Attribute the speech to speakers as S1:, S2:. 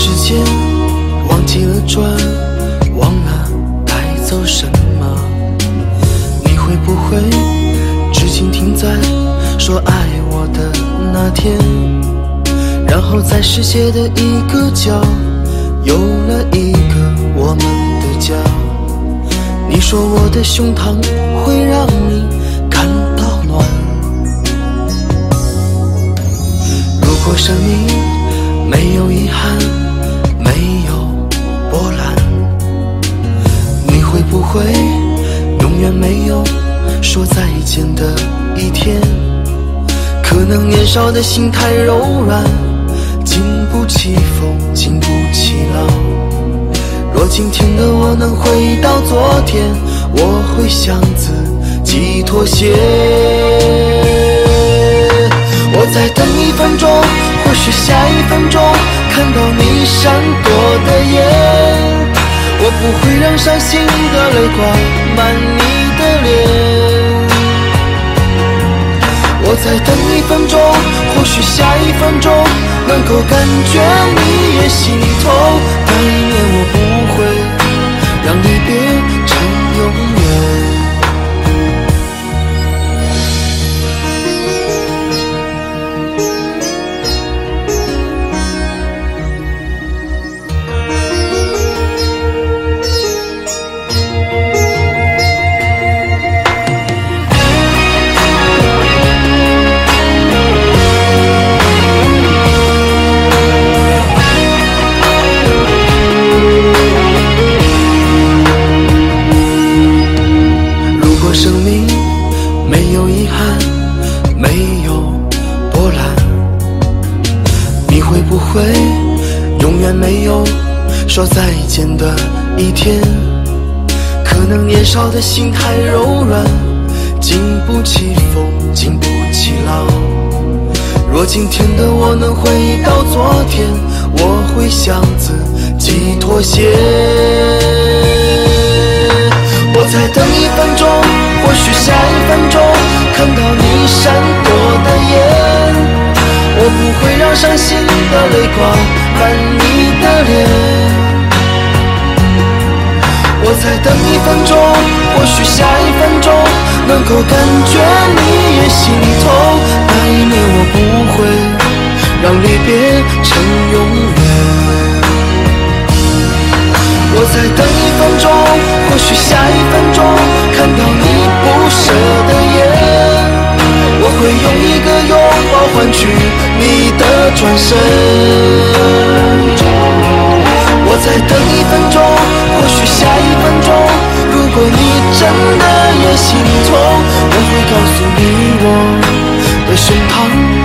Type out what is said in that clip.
S1: 时间忘记了转，忘了带走什么。你会不会至今停在说爱我的那天，然后在世界的一个角有了一个我们的家。你说我的胸膛会让你感到暖，如果生命没有遗憾，没有波澜，你会不会永远没有说再见的一天？可能年少的心太柔软，经不起风，经不起浪。若今天的我能回到昨天，我会向自己妥协。我再等1分钟，或许下1分钟看到你闪躲的眼，我不会让伤心的泪挂满你的脸。我再等1分钟，或许下1分钟能够感觉你也心痛，那一年我不会让离别成永远。生命没有遗憾，没有波澜，你会不会永远没有说再见的一天？可能年少的心太柔软，经不起风，经不起浪。若今天的我能回到昨天，我会向自己妥协。我再等1分钟，或许下1分钟看到你闪躲的眼，我不会让伤心的泪挂满你的脸。我再等1分钟，或许下1分钟能够感觉你也心痛，那一年我不会让离别成永远。我再等1分钟，或许下1分钟看到你不舍的眼，我会用1个拥抱换取你的转身。我再等1分钟，或许下1分钟，如果你真的也心痛，我会告诉你我的胸膛